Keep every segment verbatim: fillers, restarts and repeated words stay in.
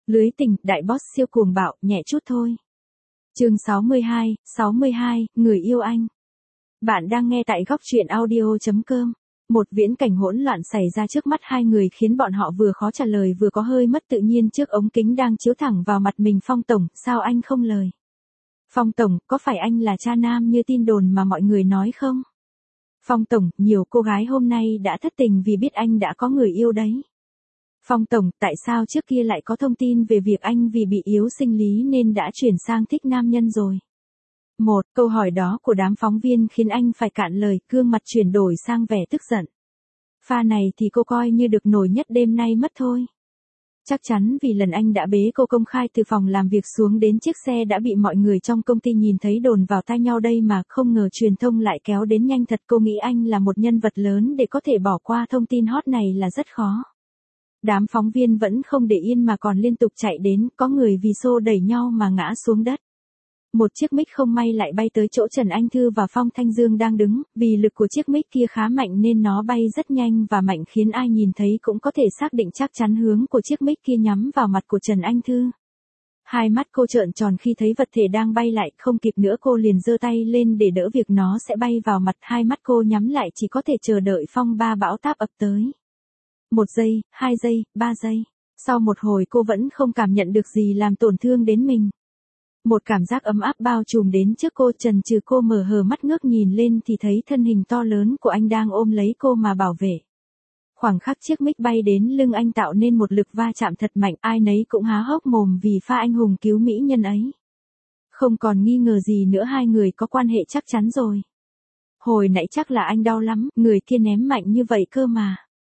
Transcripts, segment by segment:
Lưới tình, đại boss siêu cuồng bạo, nhẹ chút thôi. Chương sáu mươi hai, sáu mươi hai, người yêu anh. Bạn đang nghe tại góc truyện audio chấm com. Một viễn cảnh hỗn loạn xảy ra trước mắt hai người khiến bọn họ vừa khó trả lời vừa có hơi mất tự nhiên trước ống kính đang chiếu thẳng vào mặt mình. Phong tổng, sao anh không lời? Phong tổng, có phải anh là cha nam như tin đồn mà mọi người nói không? Phong tổng, nhiều cô gái hôm nay đã thất tình vì biết anh đã có người yêu đấy. Phong tổng, tại sao trước kia lại có thông tin về việc anh vì bị yếu sinh lý nên đã chuyển sang thích nam nhân rồi? Một, câu hỏi đó của đám phóng viên khiến anh phải cạn lời, gương mặt chuyển đổi sang vẻ tức giận. Pha này thì cô coi như được nổi nhất đêm nay mất thôi. Chắc chắn vì lần anh đã bế cô công khai từ phòng làm việc xuống đến chiếc xe đã bị mọi người trong công ty nhìn thấy đồn vào tai nhau đây mà, không ngờ truyền thông lại kéo đến nhanh thật. Cô nghĩ anh là một nhân vật lớn để có thể bỏ qua thông tin hot này là rất khó. Đám phóng viên vẫn không để yên mà còn liên tục chạy đến, có người vì xô đẩy nhau mà ngã xuống đất. Một chiếc mic không may lại bay tới chỗ Trần Anh Thư và Phong Thanh Dương đang đứng, vì lực của chiếc mic kia khá mạnh nên nó bay rất nhanh và mạnh khiến ai nhìn thấy cũng có thể xác định chắc chắn hướng của chiếc mic kia nhắm vào mặt của Trần Anh Thư. Hai mắt cô trợn tròn khi thấy vật thể đang bay lại, không kịp nữa cô liền giơ tay lên để đỡ việc nó sẽ bay vào mặt. Hai mắt cô nhắm lại chỉ có thể chờ đợi phong ba bão táp ập tới. Một giây, hai giây, ba giây. Sau một hồi cô vẫn không cảm nhận được gì làm tổn thương đến mình. Một cảm giác ấm áp bao trùm đến trước cô, chần chừ cô mở hờ mắt ngước nhìn lên thì thấy thân hình to lớn của anh đang ôm lấy cô mà bảo vệ. Khoảng khắc chiếc mic bay đến lưng anh tạo nên một lực va chạm thật mạnh, ai nấy cũng há hốc mồm vì pha anh hùng cứu mỹ nhân ấy. Không còn nghi ngờ gì nữa, hai người có quan hệ chắc chắn rồi. Hồi nãy chắc là anh đau lắm, người kia ném mạnh như vậy cơ mà.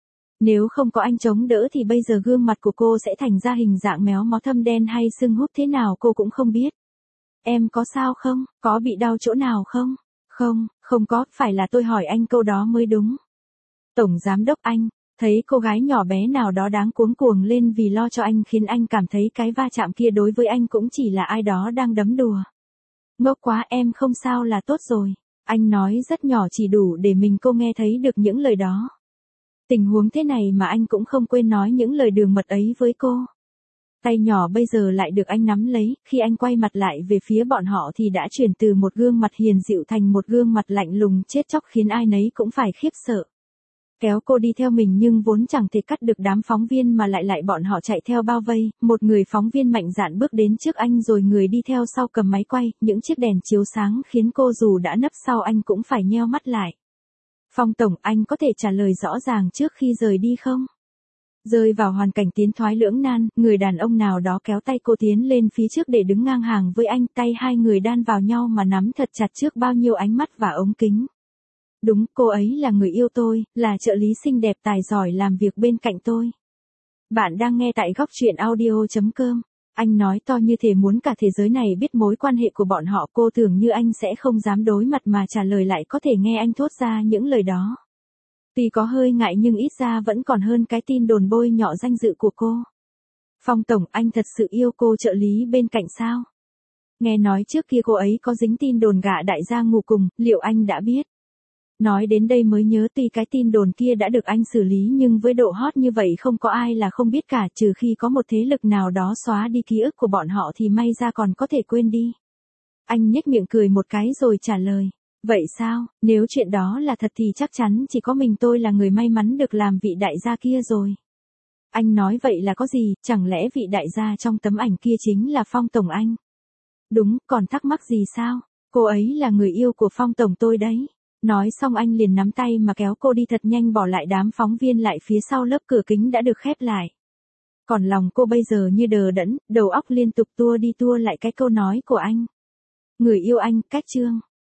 Nếu không có anh chống đỡ thì bây giờ gương mặt của cô sẽ thành ra hình dạng méo mó thâm đen hay sưng húp thế nào cô cũng không biết. Em có sao không? Có bị đau chỗ nào không? Không, không có, phải là tôi hỏi anh câu đó mới đúng. Tổng giám đốc anh, thấy cô gái nhỏ bé nào đó đáng cuống cuồng lên vì lo cho anh khiến anh cảm thấy cái va chạm kia đối với anh cũng chỉ là ai đó đang đấm đùa. Ngốc quá, em không sao là tốt rồi. Anh nói rất nhỏ chỉ đủ để mình cô nghe thấy được những lời đó. Tình huống thế này mà anh cũng không quên nói những lời đường mật ấy với cô. Tay nhỏ bây giờ lại được anh nắm lấy, khi anh quay mặt lại về phía bọn họ thì đã chuyển từ một gương mặt hiền dịu thành một gương mặt lạnh lùng chết chóc khiến ai nấy cũng phải khiếp sợ. Kéo cô đi theo mình nhưng vốn chẳng thể cắt được đám phóng viên mà lại lại bọn họ chạy theo bao vây, một người phóng viên mạnh dạn bước đến trước anh rồi người đi theo sau cầm máy quay, những chiếc đèn chiếu sáng khiến cô dù đã nấp sau anh cũng phải nheo mắt lại. Phong tổng, anh có thể trả lời rõ ràng trước khi rời đi không? Rơi vào hoàn cảnh tiến thoái lưỡng nan, người đàn ông nào đó kéo tay cô tiến lên phía trước để đứng ngang hàng với anh, tay hai người đan vào nhau mà nắm thật chặt trước bao nhiêu ánh mắt và ống kính. Đúng, cô ấy là người yêu tôi, là trợ lý xinh đẹp tài giỏi làm việc bên cạnh tôi. Bạn đang nghe tại góc truyện audio chấm com. Anh nói to như thể muốn cả thế giới này biết mối quan hệ của bọn họ, cô tưởng như anh sẽ không dám đối mặt mà trả lời lại có thể nghe anh thốt ra những lời đó. Tuy có hơi ngại nhưng ít ra vẫn còn hơn cái tin đồn bôi nhọ danh dự của cô. Phong tổng, anh thật sự yêu cô trợ lý bên cạnh sao? Nghe nói trước kia cô ấy có dính tin đồn gạ đại gia ngủ cùng, liệu anh đã biết? Nói đến đây mới nhớ tuy cái tin đồn kia đã được anh xử lý nhưng với độ hot như vậy không có ai là không biết cả, trừ khi có một thế lực nào đó xóa đi ký ức của bọn họ thì may ra còn có thể quên đi. Anh nhếch miệng cười một cái rồi trả lời. Vậy sao, nếu chuyện đó là thật thì chắc chắn chỉ có mình tôi là người may mắn được làm vị đại gia kia rồi. Anh nói vậy là có gì, chẳng lẽ vị đại gia trong tấm ảnh kia chính là Phong tổng anh? Đúng, còn thắc mắc gì sao? Cô ấy là người yêu của Phong tổng tôi đấy. Nói xong anh liền nắm tay mà kéo cô đi thật nhanh, bỏ lại đám phóng viên lại phía sau lớp cửa kính đã được khép lại. Còn lòng cô bây giờ như đờ đẫn, đầu óc liên tục tua đi tua lại cái câu nói của anh. Người yêu anh, cách chương.